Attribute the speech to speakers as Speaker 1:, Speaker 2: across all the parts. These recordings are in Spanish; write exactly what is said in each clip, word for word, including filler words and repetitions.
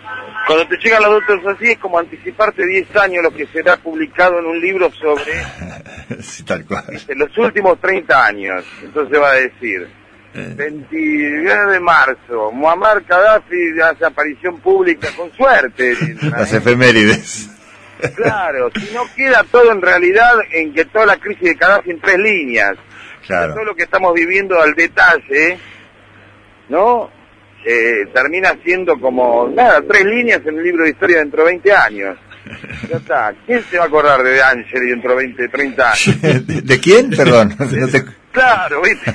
Speaker 1: Cuando te llegan los datos así es como anticiparte diez años lo que será publicado en un libro sobre
Speaker 2: sí, tal cual.
Speaker 1: Dice, los últimos treinta años. Entonces va a decir, eh. veintinueve de marzo, Muammar Gaddafi hace aparición pública con suerte.
Speaker 2: Las efemérides.
Speaker 1: Claro, si no queda todo en realidad en que toda la crisis de Gaddafi en tres líneas.
Speaker 2: Claro.
Speaker 1: Todo lo que estamos viviendo al detalle, ¿no? Eh, termina siendo como, nada, tres líneas en un libro de historia dentro de veinte años. Ya está. ¿Quién se va a acordar de De Angeli dentro de veinte, treinta años?
Speaker 2: ¿De, de quién? Perdón. No te...
Speaker 1: Claro, ¿viste?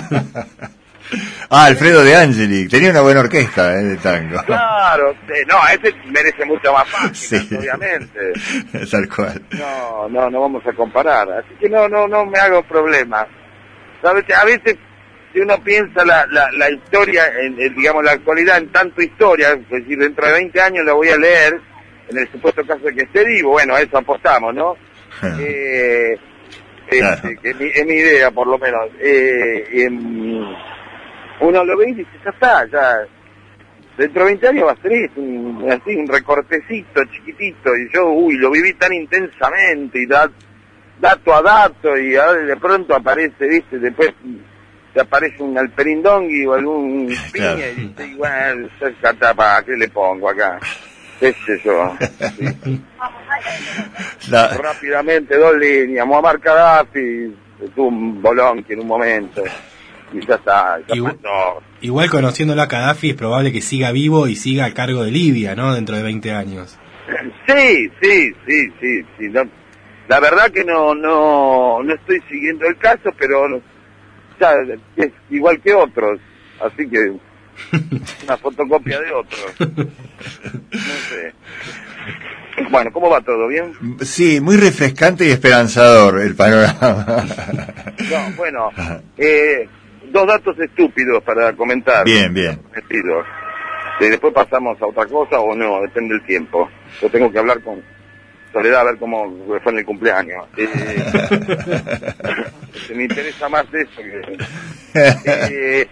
Speaker 2: Ah, Alfredo De Angeli. Tenía una buena orquesta, ¿eh? De tango.
Speaker 1: Claro. Eh, no, ese merece mucho más fácil, sí. Obviamente.
Speaker 2: Tal cual.
Speaker 1: No, no, no vamos a comparar. Así que no, no, no me hago problemas. ¿Sabes? A veces... Si uno piensa la, la, la historia, en, en, digamos la actualidad en tanto historia, es decir, dentro de veinte años la voy a leer, en el supuesto caso de que esté vivo, bueno, a eso apostamos, ¿no? eh,
Speaker 2: claro.
Speaker 1: este, que es, mi, es mi idea, por lo menos. Eh, eh, uno lo ve y dice, ya está, ya, dentro de veinte años va a ser eso, un, así, un recortecito chiquitito, y yo, uy, lo viví tan intensamente, y da, dato a dato, y ahora de pronto aparece, viste, después... te aparece un alperindongui o algún piña, claro. Y dice, igual, ¿para qué le pongo acá? ¿Qué sé yo? Sí. La... Rápidamente, dos líneas, Muammar Gaddafi, tuvo un bolón que en un momento, y ya está. Ya
Speaker 3: igual, igual conociéndolo a Gaddafi es probable que siga vivo y siga a cargo de Libia, ¿no? Dentro de veinte años.
Speaker 1: Sí, sí, sí, sí, sí. No, la verdad que no, no, no estoy siguiendo el caso, pero... No, ya, es igual que otros, así que una fotocopia de otros. No sé. Bueno, ¿cómo va todo? ¿Bien?
Speaker 2: Sí, muy refrescante y esperanzador el panorama.
Speaker 1: No, bueno, eh, dos datos estúpidos para comentar.
Speaker 2: Bien, bien.
Speaker 1: Estúpidos. Eh, después pasamos a otra cosa o no, depende del tiempo. Yo tengo que hablar con Soledad a ver cómo fue en el cumpleaños. Eh, me interesa más eso que... Eh,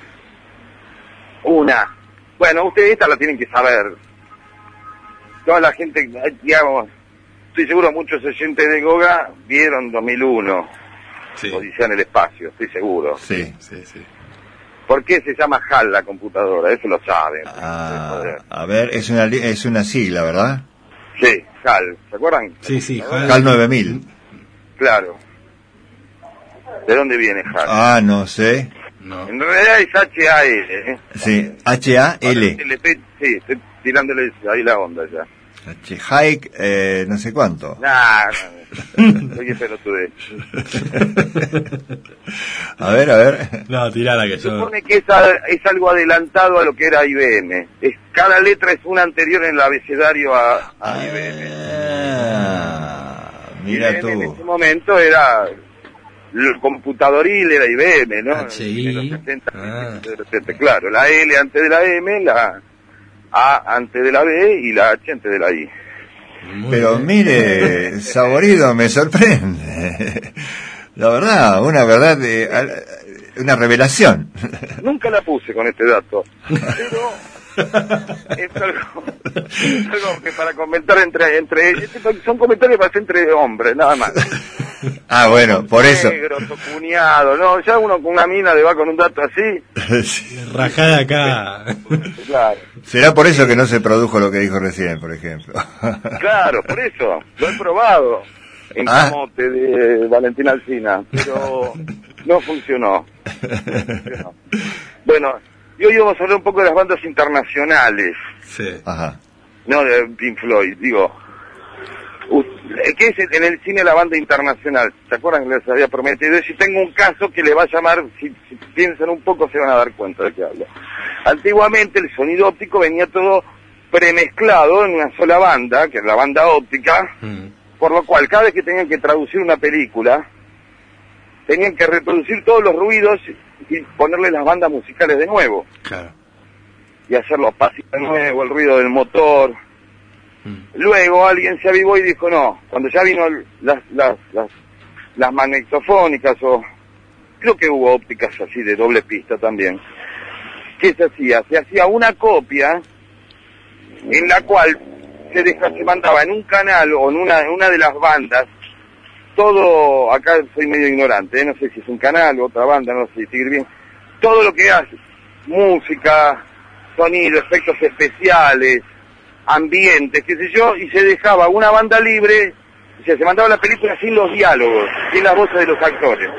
Speaker 1: una. Bueno, ustedes esta la tienen que saber. Toda la gente, digamos, estoy seguro muchos oyentes de Goga vieron dos mil uno. Sí. Odisea en el espacio, estoy seguro.
Speaker 2: Sí, sí, sí.
Speaker 1: ¿Por qué se llama H A L la computadora? Eso lo saben.
Speaker 2: Ah, a ver, es una, es una sigla, ¿verdad?
Speaker 1: Sí, H A L, ¿se acuerdan?
Speaker 3: Sí, sí,
Speaker 2: H A L nueve mil.
Speaker 1: Claro. ¿De dónde viene H A L?
Speaker 2: Ah, no sé.
Speaker 1: No. En realidad es H A L, ¿eh?
Speaker 2: Sí, H A L.
Speaker 1: Sí, estoy tirándole ahí la onda ya.
Speaker 2: H Hike, eh, no sé cuánto.
Speaker 1: Nah, no, oye, pero tú ves.
Speaker 2: A ver, a ver.
Speaker 3: No, tirala que
Speaker 1: Se
Speaker 3: yo...
Speaker 1: supone que es, a, es algo adelantado a lo que era I B M. Es, cada letra es una anterior en el abecedario a, a I B M.
Speaker 2: Ah, mira
Speaker 1: I B M
Speaker 2: tú.
Speaker 1: en ese momento era... El computadoril era I B M, ¿no?
Speaker 3: H I.
Speaker 1: En los setenta,
Speaker 3: Ah.
Speaker 1: claro, la L antes de la M, la A antes de la B y la H antes de la I.
Speaker 2: Muy Pero bien. Mire, Saborido, me sorprende. La verdad, una verdad, de, una revelación.
Speaker 1: Nunca la puse con este dato, pero es algo, es algo que para comentar entre, entre, son comentarios para hacer entre hombres, nada más.
Speaker 2: Ah, bueno, por eso.
Speaker 1: Negro, tu cuñado, no, ya uno con una mina le va con un dato así.
Speaker 3: Sí. Rajada acá.
Speaker 1: Claro.
Speaker 2: Será por eso que no se produjo lo que dijo recién, por ejemplo.
Speaker 1: Claro, por eso, lo he probado en
Speaker 2: ah.
Speaker 1: Camote de Valentina Alsina, pero no funcionó. No funcionó. Bueno, y hoy vamos a hablar un poco de las bandas internacionales.
Speaker 3: Sí.
Speaker 2: Ajá.
Speaker 1: No de Pink Floyd, digo. ¿Qué es en el cine la banda internacional? ¿Se acuerdan que les había prometido? Si tengo un caso que le va a llamar, si, si piensan un poco se van a dar cuenta de qué hablo. Antiguamente el sonido óptico venía todo premezclado en una sola banda, que es la banda óptica, mm. por lo cual cada vez que tenían que traducir una película, tenían que reproducir todos los ruidos y ponerle las bandas musicales de nuevo.
Speaker 3: Claro.
Speaker 1: Y hacer los pasitos de nuevo, el ruido del motor. Luego alguien se avivó y dijo no, cuando ya vino las las las, las magnetofónicas o creo que hubo ópticas así de doble pista también. ¿Qué se hacía? Se hacía una copia en la cual se, deja, se mandaba en un canal o en una, en una de las bandas, todo, acá soy medio ignorante, ¿eh? No sé si es un canal o otra banda, no sé si seguir bien, todo lo que hace, música, sonido, efectos especiales, ambientes, qué sé yo, y se dejaba una banda libre, o sea, se mandaba la película sin los diálogos, sin las voces de los actores.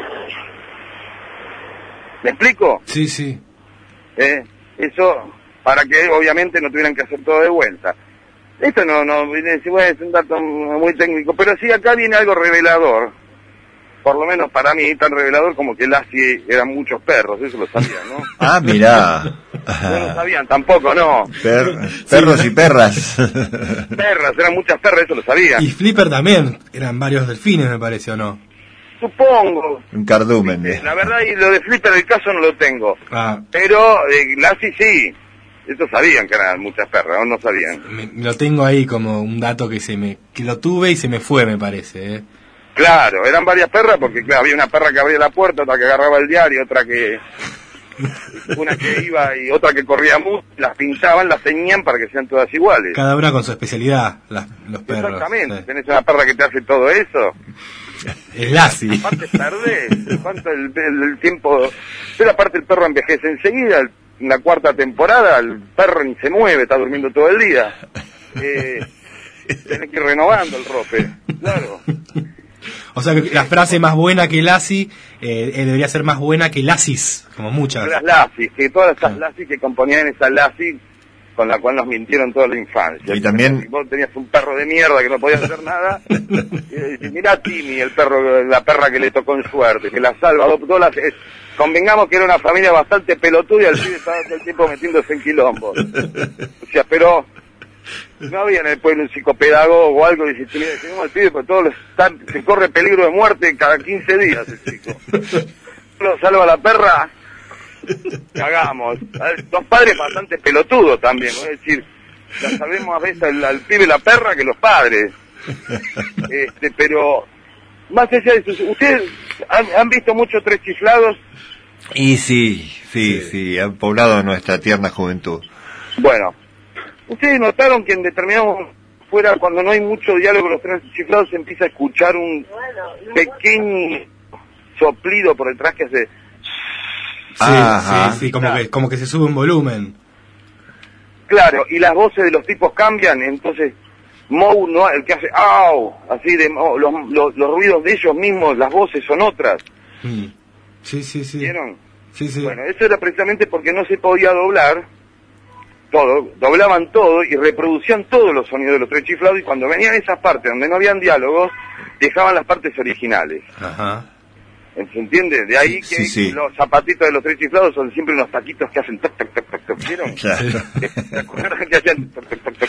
Speaker 1: ¿Me explico?
Speaker 3: Sí, sí.
Speaker 1: ¿Eh? Eso, para que obviamente no tuvieran que hacer todo de vuelta. Esto no, no, bueno, es un dato muy técnico, pero sí acá viene algo revelador, por lo menos para mí, tan revelador como que Lassie eran muchos perros, eso lo sabían, ¿no?
Speaker 2: Ah, mirá.
Speaker 1: No lo sabían tampoco, no.
Speaker 2: Per, perros sí. Y perras.
Speaker 1: Perras, eran muchas perras, eso lo sabían.
Speaker 3: Y Flipper también, eran varios delfines, me parece, ¿o no?
Speaker 1: Supongo.
Speaker 2: Un cardumen.
Speaker 1: Eh, la verdad, y lo de Flipper del caso no lo tengo.
Speaker 3: Ah.
Speaker 1: Pero eh, Lassie sí. Eso sabían que eran muchas perras, o no sabían.
Speaker 3: Me, lo tengo ahí como un dato que se me que lo tuve y se me fue, me parece, ¿eh?
Speaker 1: Claro, eran varias perras porque claro, había una perra que abría la puerta, otra que agarraba el diario, otra que una que iba y otra que corría mucho, las pintaban, las teñían para que sean todas iguales.
Speaker 3: Cada una con su especialidad, las, los perros.
Speaker 1: Exactamente,
Speaker 3: Sí.
Speaker 1: tenés una perra que te hace todo eso.
Speaker 3: El Lassie.
Speaker 1: Aparte perdés, cuánto el, el, el tiempo, pero aparte el perro envejece enseguida, el, en la cuarta temporada el perro ni se mueve, está durmiendo todo el día. Eh, tenés que ir renovando el rope, claro.
Speaker 3: O sea que la frase más buena que Lassie eh, eh, debería ser más buena que Lassies, como muchas.
Speaker 1: Las Lassies, que todas esas
Speaker 3: Ah.
Speaker 1: Lassies que componían esa Lassie con la cual nos mintieron toda la infancia.
Speaker 2: Y también-
Speaker 1: Si vos tenías un perro de mierda que no podía hacer nada, y, y mirá a Timmy, el perro, la perra que le tocó en suerte, que la salva, adoptó las... eh, convengamos que era una familia bastante pelotuda y el pibe estaba todo el tiempo metiéndose en quilombo. O sea, pero no había en el pueblo un psicopedagogo o algo y dice, mira, tenemos al pibe, porque todos los están, se corre peligro de muerte cada quince días el chico. Lo salva la perra, cagamos. Los padres bastante pelotudos también, es decir, la sabemos a veces al, al pibe la perra que los padres. Este, pero más allá de eso, ¿ustedes han, han visto muchos tres chiflados?
Speaker 2: Y sí, sí, sí, han poblado nuestra tierna juventud.
Speaker 1: Bueno, ¿ustedes notaron que en determinados fuera, cuando no hay mucho diálogo los tres chiflados, se empieza a escuchar un pequeño soplido por detrás que hace...
Speaker 3: Sí,
Speaker 2: Ajá.
Speaker 3: sí, sí, como
Speaker 1: Claro.
Speaker 3: que como que se sube un volumen.
Speaker 1: Claro, y las voces de los tipos cambian, entonces Moe, no, el que hace ¡au! Así de oh, los, los, los ruidos de ellos mismos, las voces son otras.
Speaker 3: Mm. Sí, sí, sí.
Speaker 1: ¿Vieron?
Speaker 3: Sí, sí.
Speaker 1: Bueno, eso era precisamente porque no se podía doblar todo, doblaban todo y reproducían todos los sonidos de los tres chiflados, y cuando venían esas partes donde no habían diálogos, dejaban las partes originales.
Speaker 3: Ajá.
Speaker 1: ¿Se entiende? De ahí
Speaker 2: Sí,
Speaker 1: que
Speaker 2: sí, sí.
Speaker 1: los zapatitos de los tres chiflados son siempre unos taquitos que hacen toc, toc, toc, toc, toc, ¿vieron?
Speaker 2: Claro.
Speaker 1: ¿Se acuerdan que hacían toc, toc, toc, toc?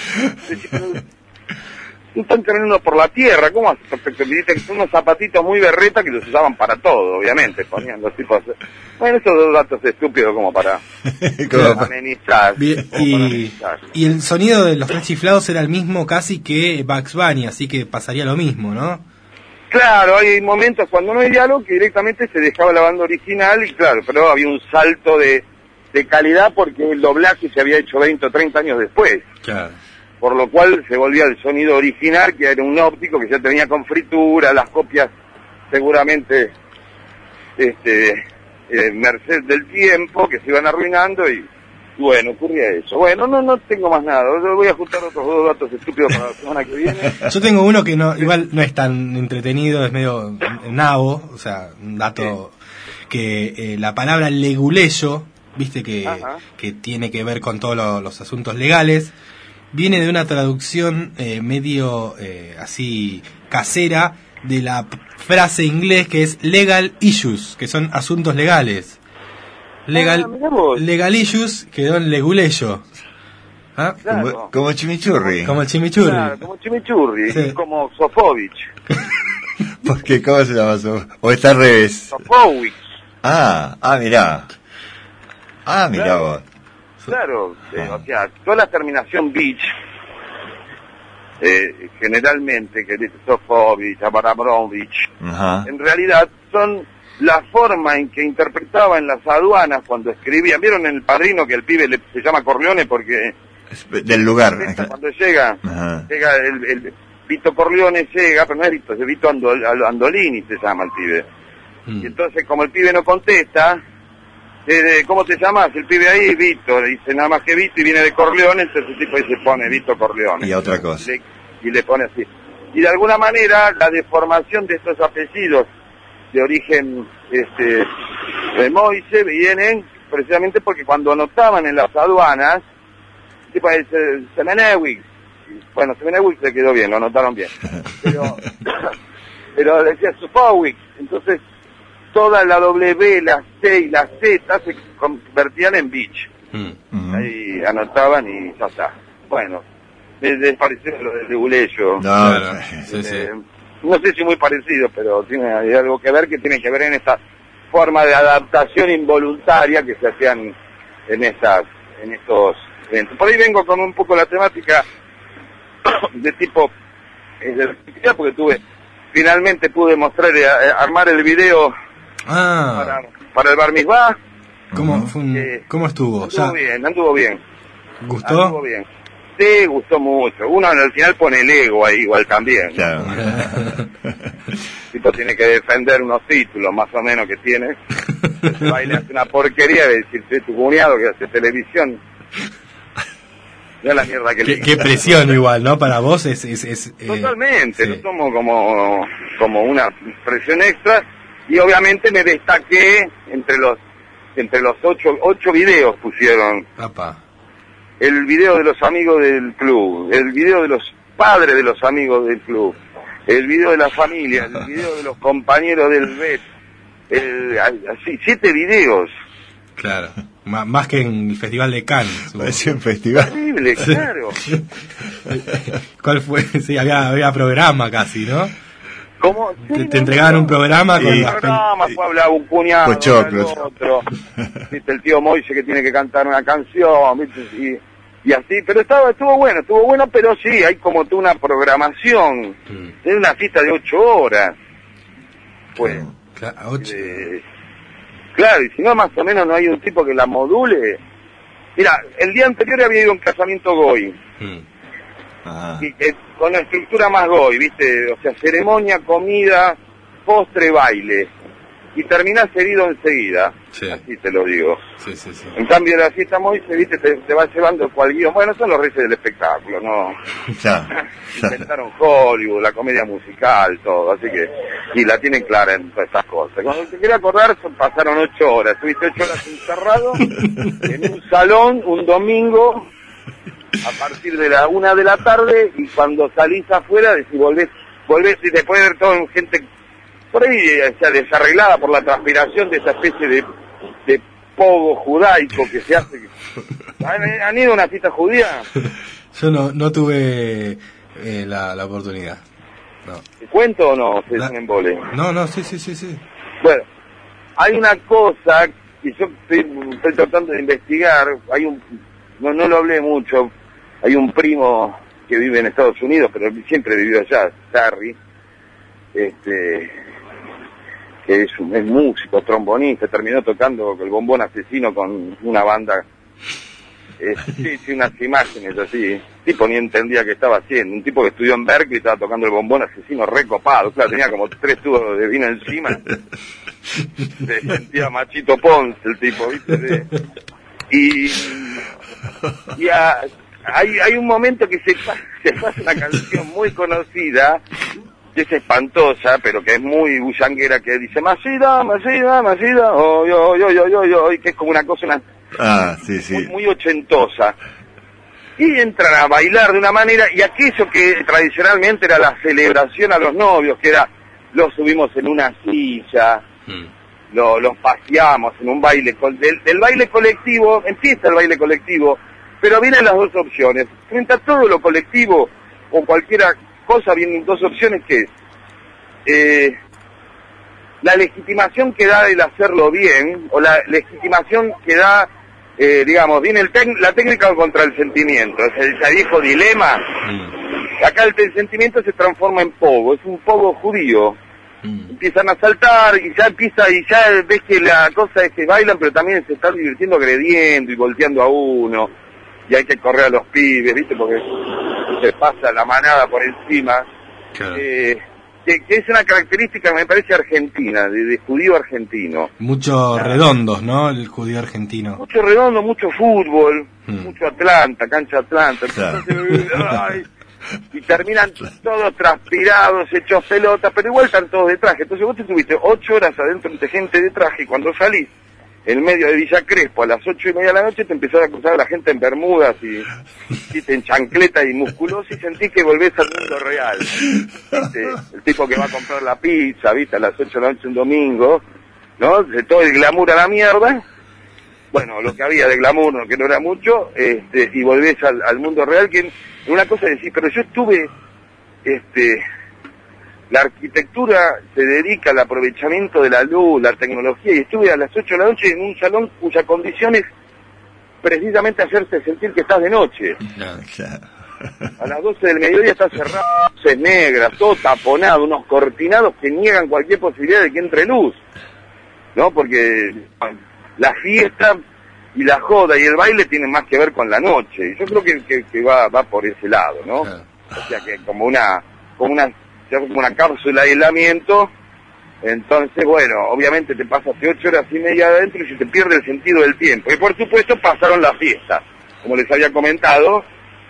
Speaker 1: Están caminando por la tierra, ¿cómo hacen toc, toc, toc? Viste que son unos zapatitos muy berreta que los usaban para todo, obviamente, ponían los tipos... Bueno, esos dos datos estúpidos como para
Speaker 2: Como pa-
Speaker 1: amenizar.
Speaker 3: Bien,
Speaker 1: como para
Speaker 3: y,
Speaker 1: amenizar.
Speaker 3: y el sonido de los tres chiflados era el mismo casi que Bugs Bunny, así que pasaría lo mismo, ¿no?
Speaker 1: Claro, hay momentos cuando no hay diálogo que directamente se dejaba la banda original y claro, pero había un salto de, de calidad porque el doblaje se había hecho veinte o treinta años después,
Speaker 3: Claro.
Speaker 1: por lo cual se volvía el sonido original, que era un óptico que ya tenía con fritura, las copias seguramente este eh, merced del tiempo, que se iban arruinando y bueno, ocurría eso. Bueno, no no tengo más nada, yo voy a juntar otros dos datos estúpidos para la semana que viene.
Speaker 3: Yo tengo uno que no igual no es tan entretenido, es medio nabo, o sea, un dato que eh, la palabra leguleyo, viste que,
Speaker 1: Ajá.
Speaker 3: que tiene que ver con todos lo- los asuntos legales, viene de una traducción eh, medio eh, así casera de la p- frase inglés que es legal issues, que son asuntos legales. Legal,
Speaker 1: Ah, mirá vos.
Speaker 3: legal issues quedó en leguleyo. ¿Ah?
Speaker 1: Claro.
Speaker 2: como, como chimichurri.
Speaker 3: Como el chimichurri.
Speaker 1: Claro, como chimichurri,
Speaker 3: Sí.
Speaker 1: como Sofovich.
Speaker 2: Porque, ¿cómo se llama eso? O está al revés.
Speaker 1: Sofovich.
Speaker 2: Ah, ah, mirá. Ah, mirá
Speaker 1: Claro.
Speaker 2: vos.
Speaker 1: Claro, eh, o sea, toda la terminación beach, eh, generalmente, que dice Sofovich, Abramovich,
Speaker 2: Ajá.
Speaker 1: en realidad son la forma en que interpretaban las aduanas cuando escribían. ¿Vieron en El Padrino que el pibe le, se llama Corleone porque
Speaker 2: Del lugar.
Speaker 1: Cuando llega, Ajá. llega el, el Vito Corleone llega, pero no es Vito, es Vito Andol, Andolini se llama el pibe. Mm. Y entonces como el pibe no contesta, eh, ¿cómo te llamas? El pibe ahí, Vito, le dice nada más que Vito y viene de Corleone, entonces el tipo ahí se pone Vito Corleone.
Speaker 2: Y otra cosa.
Speaker 1: Y le, y le pone así. Y de alguna manera la deformación de estos apellidos de origen este de Moise vienen precisamente porque cuando anotaban en las aduanas, tipo el Semenewicz, bueno, Semenewicz se quedó bien, lo anotaron bien, pero pero decía Sufowicz, entonces toda la W, la C y la Z se convertían en Beach. Mm. Ahí anotaban y ya está. Bueno, es parecido a lo del Regulello.
Speaker 2: No, claro. sí, sí.
Speaker 1: Eh, no sé si muy parecido, pero tiene hay algo que ver, que tiene que ver en esta forma de adaptación involuntaria que se hacían en estas, en estos eventos. Por ahí vengo con un poco la temática de tipo eh, de actividad, porque tuve, finalmente pude mostrar, eh, armar el video
Speaker 3: ah.
Speaker 1: para, para el Bar Mitzvah.
Speaker 3: ¿Cómo, fue un, eh, ¿cómo estuvo?
Speaker 1: Anduvo
Speaker 3: ya.
Speaker 1: bien, anduvo bien.
Speaker 3: ¿Gustó?
Speaker 1: Anduvo bien. Sí, gustó mucho. Uno al final pone el ego ahí igual también.
Speaker 2: Claro.
Speaker 1: El tipo tiene que defender unos títulos más o menos que tiene. El baile hace una porquería de decirte tu cuñado que hace televisión. Ya la mierda que
Speaker 3: qué,
Speaker 1: le
Speaker 3: qué presión igual, ¿no? Para vos es... es, es eh,
Speaker 1: Totalmente,
Speaker 3: sí.
Speaker 1: Lo tomo como, como una presión extra y obviamente me destaqué entre los entre los ocho, ocho videos pusieron.
Speaker 3: Apa.
Speaker 1: El video de los amigos del club, el video de los padres de los amigos del club, el video de la familia, el video de los compañeros del B E T, el, así, siete videos.
Speaker 3: Claro, M- más que en el Festival de Cannes.
Speaker 2: Parecía un festival.
Speaker 1: Increíble, claro.
Speaker 3: ¿Cuál fue? Sí, había, había programa casi, ¿no?
Speaker 1: ¿Cómo? Sí,
Speaker 3: te,
Speaker 1: no,
Speaker 3: te entregaban
Speaker 1: no,
Speaker 3: un programa con
Speaker 1: sí,
Speaker 3: las
Speaker 1: programa, fue a hablar un cuñado, el otro, viste, el tío Moise que tiene que cantar una canción, viste, y, y así, pero estaba, estuvo bueno, estuvo bueno, pero sí, hay como toda una programación, mm. es una cita de ocho horas, pues,
Speaker 3: claro, ocho.
Speaker 1: Eh, claro, y si no más o menos no hay un tipo que la module. Mira, el día anterior había ido a un casamiento goy. Mm. Y, eh, con la estructura más goy, ¿viste? O sea, ceremonia, comida, postre, baile. Y terminás herido enseguida. Sí. Así te lo digo.
Speaker 3: Sí, sí, sí.
Speaker 1: En cambio, la fiesta Moise, ¿viste? Te, te va llevando cual guión. Bueno, son los reyes del espectáculo, ¿no?
Speaker 2: Ya.
Speaker 1: Inventaron Hollywood, la comedia musical, todo. Así que, y la tienen clara en todas estas cosas. Cuando te quiero acordar, son, pasaron ocho horas. Estuviste ocho horas encerrado en un salón, un domingo, a partir de la una de la tarde, y cuando salís afuera, decís, volvés, volvés, y después de ver toda gente por ahí, o sea, desarreglada por la transpiración de esa especie de, de pogo judaico que se hace. ¿Han, han ido a una cita judía?
Speaker 3: Yo no, no tuve eh, la, la oportunidad. No.
Speaker 1: ¿Te cuento o no? Se
Speaker 3: la...
Speaker 1: en embole.
Speaker 3: No, no, sí, sí, sí, sí.
Speaker 1: Bueno, hay una cosa que yo estoy, estoy tratando de investigar, hay un, no, no lo hablé mucho, hay un primo que vive en Estados Unidos, pero siempre vivió allá, Terry, este, que es, un, es músico, trombonista, terminó tocando el bombón asesino con una banda, eh, sí, sí, unas imágenes así, tipo ni entendía qué estaba haciendo, un tipo que estudió en Berkeley estaba tocando el bombón asesino recopado, claro, tenía como tres tubos de vino encima, se sentía Machito Ponce el tipo, ¿viste? De, y y a, hay, hay un momento que se pasa, se pasa una canción muy conocida, que es espantosa, pero que es muy bullanguera, que dice Masida, Masida, Masida, oh, yo, yo, yo, yo, yo, y que es como una cosa una,
Speaker 2: ah, sí, sí.
Speaker 1: Muy, muy ochentosa. Y entran a bailar de una manera, y aquello que tradicionalmente era la celebración a los novios, que era, los subimos en una silla, mm. lo, los paseamos en un baile, del, del baile colectivo, empieza el baile colectivo, pero vienen las dos opciones. Frente a todo lo colectivo, o cualquiera cosa, vienen dos opciones que eh, la legitimación que da el hacerlo bien, o la legitimación que da, eh, digamos, viene el tec- la técnica contra el sentimiento, ese, ese viejo dilema. Mm. Acá el, el sentimiento se transforma en pogo, es un pogo judío. Mm. Empiezan a saltar y ya empieza, y ya ves que la cosa es que bailan, pero también se están divirtiendo agrediendo y volteando a uno. y hay que correr a los pibes, ¿viste? Porque se pasa la manada por encima.
Speaker 3: Claro.
Speaker 1: Eh, que, que es una característica que me parece argentina, de, de judío argentino.
Speaker 3: Muchos redondos, ¿no? El judío argentino.
Speaker 1: Mucho redondo, mucho fútbol,
Speaker 3: Hmm.
Speaker 1: mucho Atlanta, cancha Atlanta.
Speaker 2: Claro.
Speaker 1: Entonces, ay, y terminan todos transpirados, hechos pelotas, pero igual están todos de traje. Entonces vos te tuviste ocho horas adentro de gente de traje y cuando salís en medio de Villa Crespo a las ocho y media de la noche te empezás a cruzar a la gente en bermudas y, y te en chancleta y musculoso y sentís que volvés al mundo real. ¿Viste? El tipo que va a comprar la pizza, ¿viste? A las ocho de la noche un domingo, ¿no? De todo el glamour a la mierda. Bueno, lo que había de glamour, que no era mucho, este, y volvés al, al mundo real, que una cosa es decir, pero yo estuve, este, la arquitectura se dedica al aprovechamiento de la luz, la tecnología, y estuve a las ocho de la noche en un salón cuya condición es precisamente hacerte sentir que estás de noche.
Speaker 3: Claro.
Speaker 2: Claro.
Speaker 1: A las doce del mediodía está cerrado, luces negras, todo taponado, unos cortinados que niegan cualquier posibilidad de que entre luz, ¿no? Porque la fiesta y la joda y el baile tienen más que ver con la noche, y yo creo que, que, que va, va por ese lado, ¿no?
Speaker 3: Claro.
Speaker 1: O sea que como una, como una, como una cápsula de aislamiento, entonces bueno, obviamente te pasaste ocho horas y media adentro y se te pierde el sentido del tiempo, y por supuesto pasaron las fiestas, como les había comentado,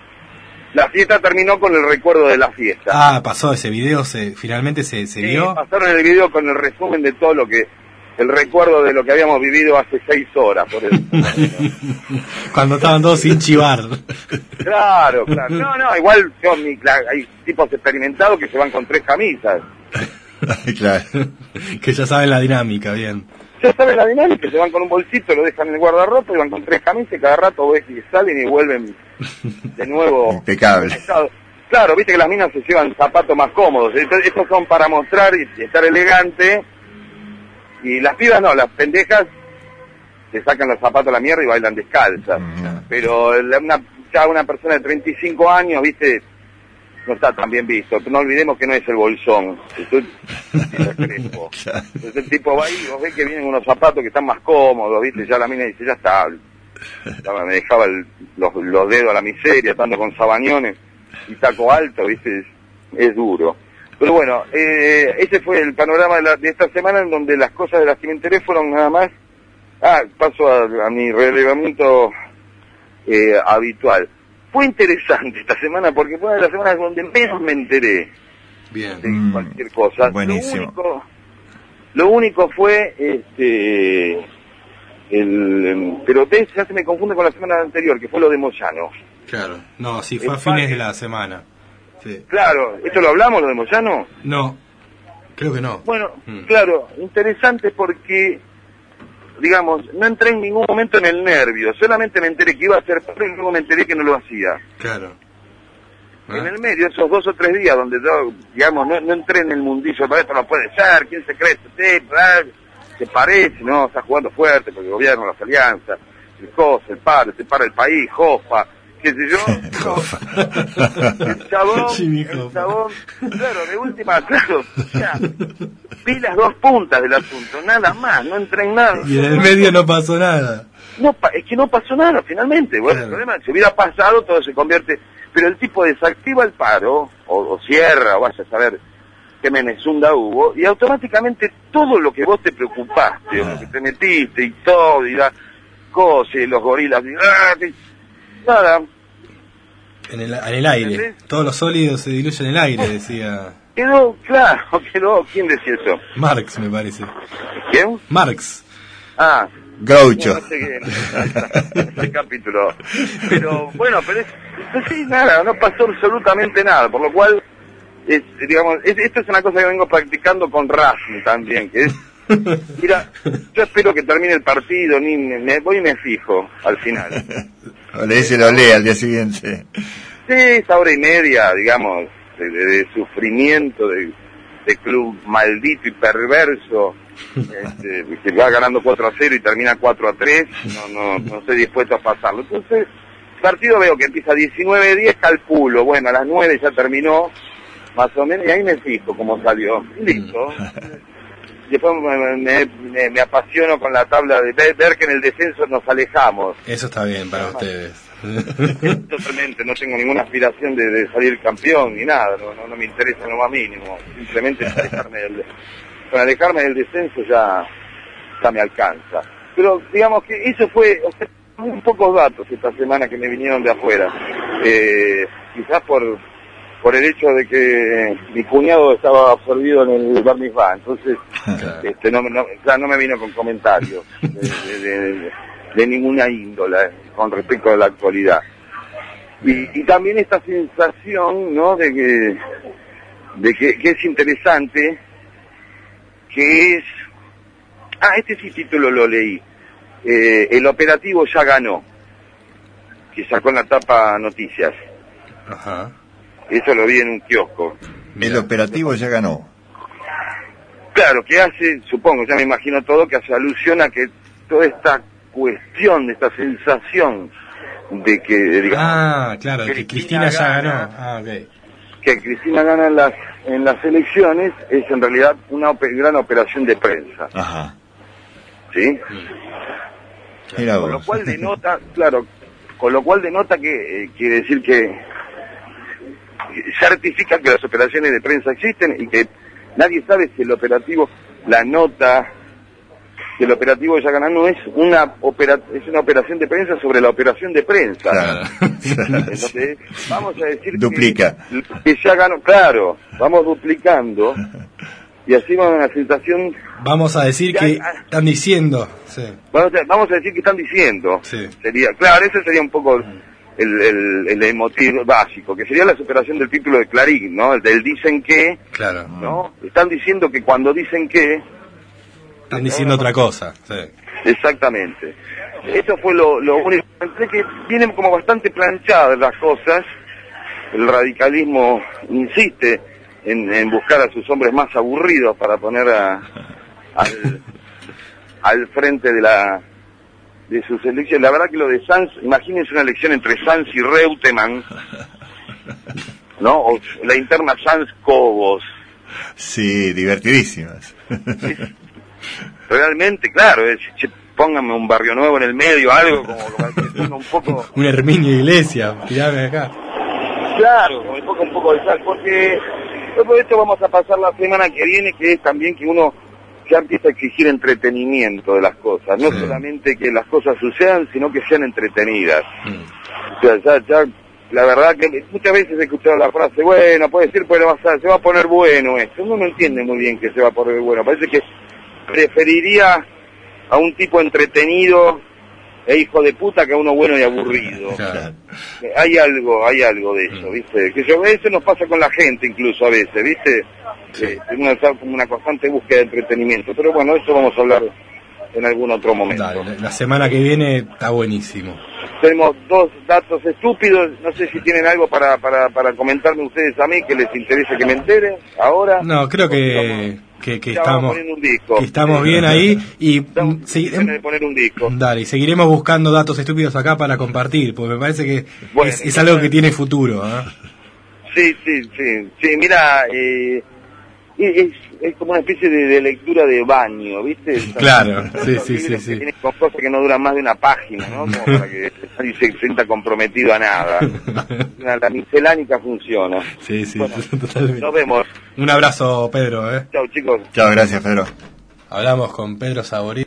Speaker 1: la fiesta terminó con el recuerdo de la fiesta.
Speaker 3: Ah, pasó ese video, se, finalmente se, se
Speaker 1: Sí,
Speaker 3: vio.
Speaker 1: pasaron el video con el resumen de todo lo que, el recuerdo de lo que habíamos vivido hace seis horas, por eso.
Speaker 3: Cuando estaban todos sin chivar.
Speaker 1: Claro, claro. No, no, igual yo, mi, la- hay tipos experimentados que se van con tres camisas.
Speaker 2: Claro.
Speaker 3: Que ya saben la dinámica, bien.
Speaker 1: Ya saben la dinámica, se van con un bolsito, lo dejan en el guardarropa y van con tres camisas y cada rato ves que salen y vuelven de nuevo.
Speaker 2: Impecable.
Speaker 1: Claro, viste que las minas se llevan zapatos más cómodos. Entonces, estos son para mostrar y estar elegante. Y las pibas no, las pendejas se sacan los zapatos a la mierda y bailan descalzas.
Speaker 2: Mm.
Speaker 1: Pero la- una, ya una persona de treinta y cinco años, viste, no está tan bien visto. No olvidemos que no es el bolsón, es el, es el Crespo.
Speaker 2: Claro.
Speaker 1: Entonces el tipo va ahí y vos ves que vienen unos zapatos que están más cómodos, viste, ya la mina dice, ya está, ya me dejaba el- los, los dedos a la miseria, estando con sabañones y taco alto, viste, es, es duro. Pero bueno, eh, ese fue el panorama de, la, de esta semana, en donde las cosas de las que me enteré fueron nada más. Ah, paso a, a mi relevamiento eh, habitual. Fue interesante esta semana porque fue una de las semanas donde menos me enteré
Speaker 3: Bien.
Speaker 1: de
Speaker 2: Mm,
Speaker 1: cualquier cosa.
Speaker 2: buenísimo.
Speaker 1: Lo único, lo único fue, este, el, em, pero ves, ya se me confunde con la semana anterior, que fue lo de Moyano.
Speaker 3: Claro. No, sí, fue a
Speaker 1: El
Speaker 3: fines
Speaker 1: padre-
Speaker 3: de la semana. Sí.
Speaker 1: Claro, ¿esto lo hablamos, lo de Moyano?
Speaker 3: No, creo que no.
Speaker 1: Bueno,
Speaker 3: Mm.
Speaker 1: claro, interesante porque, digamos, no entré en ningún momento en el nervio, solamente me enteré que iba a ser padre y luego me enteré que no lo hacía.
Speaker 3: Claro. Ah.
Speaker 1: En el medio, esos dos o tres días donde yo, digamos, no, no entré en el mundillo, pero esto no puede ser, ¿quién se cree este tipo? Ah, se parece, ¿no? Está jugando fuerte porque el gobierno, las alianzas, el cosa, el paro, se para el país, Jofa, qué sé yo.
Speaker 2: Jofa.
Speaker 1: El chabón,
Speaker 3: Jimmy
Speaker 1: el
Speaker 3: Hoffa.
Speaker 1: chabón, claro, de última, claro, o sea, vi las dos puntas del asunto, nada más, no entré en nada.
Speaker 3: Y en el medio no pasó nada.
Speaker 1: No, pa- es que no pasó nada finalmente. Bueno,
Speaker 3: Claro.
Speaker 1: el problema es que si hubiera pasado todo se convierte, pero el tipo desactiva el paro, o, o cierra, o vaya a saber qué menezunda hubo, y automáticamente todo lo que vos te preocupaste, o lo que te metiste, y todo, y la cosa, y los gorilas, y, ah, y- nada,
Speaker 3: En el, en el aire.
Speaker 1: ¿Entendés?
Speaker 3: Todos los sólidos se diluyen en el aire, decía
Speaker 1: quedó claro, quedó, ¿quién decía eso?
Speaker 3: Marx, me parece.
Speaker 1: ¿Quién?
Speaker 3: Marx.
Speaker 1: Ah,
Speaker 2: Groucho.
Speaker 1: no sé qué, este capítulo. Pero bueno, pero es, pues sí, nada, no pasó absolutamente nada, por lo cual, es, digamos, es- esto es una cosa que vengo practicando con Racing también, que es, mira, yo espero que termine el partido, ni me, me- voy y me fijo al final.
Speaker 2: O le dice lo lee al día siguiente.
Speaker 1: Sí, esa hora y media, digamos, de, de- de sufrimiento, de, de club maldito y perverso, este, que va ganando cuatro a cero y termina cuatro a tres, no, no, no estoy dispuesto a pasarlo. Entonces, el partido veo que empieza a diecinueve a diez, calculo, bueno, a las nueve ya terminó, más o menos, y ahí me fijo cómo salió, y listo. Después me, me, me- me apasiono con la tabla de ver, ver que en el descenso nos alejamos.
Speaker 3: Eso está bien para ustedes.
Speaker 1: Totalmente, no tengo ninguna aspiración de, de salir campeón ni nada, no, no, no me interesa en lo más mínimo, simplemente para alejarme del, para alejarme del descenso ya, ya me alcanza. Pero digamos que eso fue, o sea, muy pocos datos esta semana que me vinieron de afuera, eh, quizás por por el hecho de que mi cuñado estaba absorbido en el bar mitzvah, entonces este, no, no, ya no me vino con comentarios de, de, de, de ninguna índole con respecto a la actualidad. Y, y también esta sensación, ¿no?, de que, de que, que es interesante, que es... Ah, este sí título lo leí. Eh, el operativo ya ganó, que sacó en la tapa Noticias.
Speaker 3: Ajá.
Speaker 1: Eso lo vi en un kiosco.
Speaker 2: El operativo ya ganó.
Speaker 1: Claro, que hace, supongo, ya me imagino todo, que hace alusión a que toda esta cuestión, de esta sensación de que, digamos...
Speaker 3: Ah, claro, que Cristina, Cristina ya gana, ganó. Ah, okay.
Speaker 1: Que Cristina gana en las, en las elecciones es en realidad una op- gran operación de prensa.
Speaker 2: Ajá.
Speaker 1: ¿Sí?
Speaker 2: Mira
Speaker 1: con
Speaker 2: vos.
Speaker 1: lo cual denota, claro, con lo cual denota que eh, quiere decir que certifica que las operaciones de prensa existen y que nadie sabe si el operativo, la nota del operativo ya ganó no es una opera, es una operación de prensa sobre la operación de prensa.
Speaker 2: Claro.
Speaker 1: Entonces, vamos a decir
Speaker 2: duplica
Speaker 1: que, que ya ganó, claro, vamos duplicando y así va una sensación.
Speaker 3: Vamos a decir
Speaker 1: ya,
Speaker 3: que están diciendo, sí.
Speaker 1: Vamos a, vamos a decir que están diciendo.
Speaker 3: Sí.
Speaker 1: Sería, claro, ese sería un poco el, el, el emotivo básico, que sería la superación del título de Clarín, ¿no? El del dicen que,
Speaker 3: claro,
Speaker 1: ¿no? Están diciendo que cuando dicen que...
Speaker 3: Están diciendo otra cosa, sí.
Speaker 1: Exactamente. Eso fue lo, lo único. Pensé que vienen como bastante planchadas las cosas. El radicalismo insiste en, en buscar a sus hombres más aburridos para poner a, al, al frente de la de sus elecciones. La verdad que lo de Sanz, imagínense una elección entre Sanz y Reutemann, ¿no? O la interna Sanz-Cobos.
Speaker 2: Sí, divertidísimas.
Speaker 1: Realmente, claro, es, che, pónganme un Barrio Nuevo en el medio, algo como, como un poco...
Speaker 3: un Herminio Iglesia, tirame acá.
Speaker 1: Claro, como un poco, un poco de sal, porque todo esto vamos a pasar la semana que viene, que es también que uno ya empieza a exigir entretenimiento de las cosas, no sí. solamente que las cosas sucedan, sino que sean entretenidas. Mm. O sea, ya, ya, la verdad que muchas veces he escuchado la frase, bueno, puede decir, pero va a, se va a poner bueno esto. Uno no entiende muy bien que se va a poner bueno, parece que preferiría a un tipo entretenido e hijo de puta que a uno bueno y aburrido. Claro. Hay algo, hay algo de eso, ¿viste? Que yo, eso nos pasa con la gente incluso a veces, ¿viste? Sí. Eh, una, como una constante búsqueda de entretenimiento. Pero bueno, eso vamos a hablar en algún otro momento.
Speaker 3: Dale, la semana que viene está buenísimo.
Speaker 1: Tenemos dos datos estúpidos, no sé si tienen algo para, para, para comentarme ustedes a mí que les interese que me entere ahora.
Speaker 3: No, creo que... que, que estamos
Speaker 1: un disco.
Speaker 3: Que estamos
Speaker 1: sí.
Speaker 3: bien ahí y
Speaker 1: seguiremos poner un disco.
Speaker 3: Dale, y seguiremos buscando datos estúpidos acá para compartir, porque me parece que bueno, es, es algo que tiene futuro, ¿eh?
Speaker 1: Sí, sí, sí, sí, mira, eh, es, es como una especie de, de lectura de baño, ¿viste?
Speaker 3: Claro, sí, sí, sí, sí.
Speaker 1: Tiene con cosas que no duran más de una página, ¿no? Como para que nadie se sienta comprometido a nada. La miscelánica funciona.
Speaker 3: Sí, sí,
Speaker 1: bueno,
Speaker 3: totalmente.
Speaker 1: Nos vemos.
Speaker 3: Un abrazo, Pedro, ¿eh?
Speaker 1: Chao, chicos.
Speaker 2: Chao, gracias, Pedro.
Speaker 3: Hablamos con Pedro Saborido.